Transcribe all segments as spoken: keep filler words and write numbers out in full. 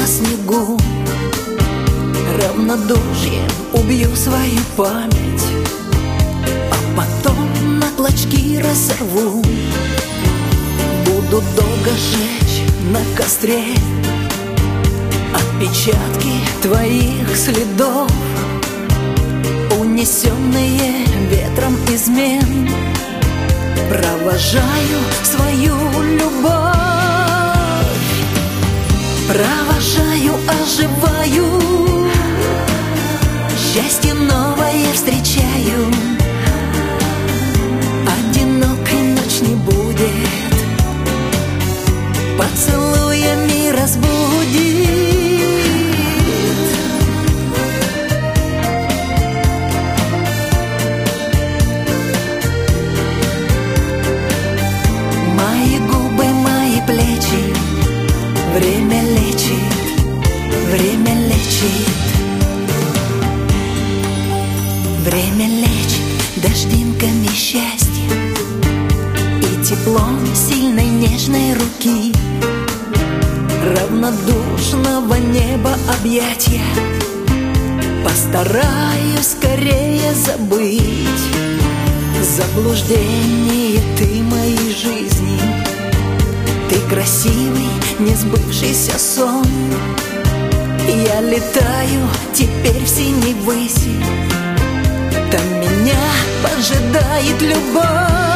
на снегу, равнодушием убью свою память, а потом на клочки разорву. Буду долго жечь на костре отпечатки твоих следов, унесенные ветром измен. Провожаю свою любовь, провожаю, оживаю, счастье новое встречаю. Одинокой ночь не будет, поцелуями разбудит. Мои губы, мои плечи, время лечит, время лечит. Время лечит дождинками счастья и теплом сильной нежной руки, равнодушного неба объятия. Постараюсь скорее забыть заблуждение ты моей жизни. Ты красивый, несбывшийся сон. Я летаю теперь в синей выси, там меня поджидает любовь.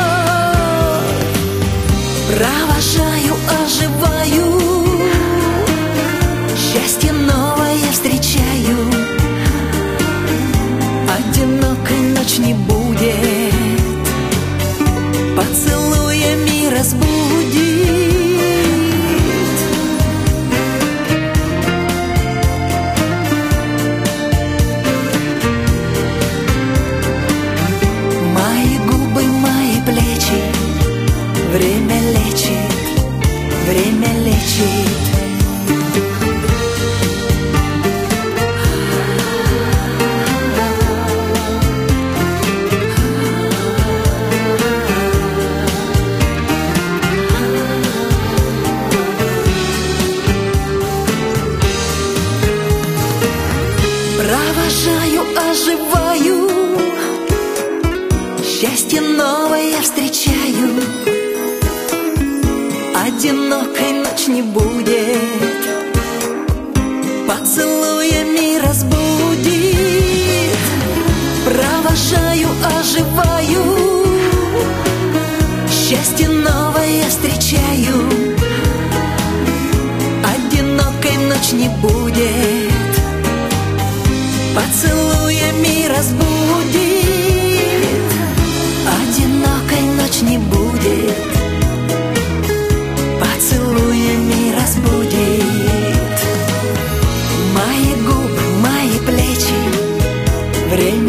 Провожаю, оживаю, счастье новое встречаю. Одинокой ночь не будет, поцелуями разбудит. Время лечит, время лечит. Провожаю, оживаю, счастье новое встречаю. Одинокой ночь не будет, поцелуями разбудит. Провожаю, оживаю, счастье новое встречаю. Одинокой ночь не будет, поцелуями разбудит. Одинокой ночь не будет, поцелуями разбудит. Мои губы, мои плечи, время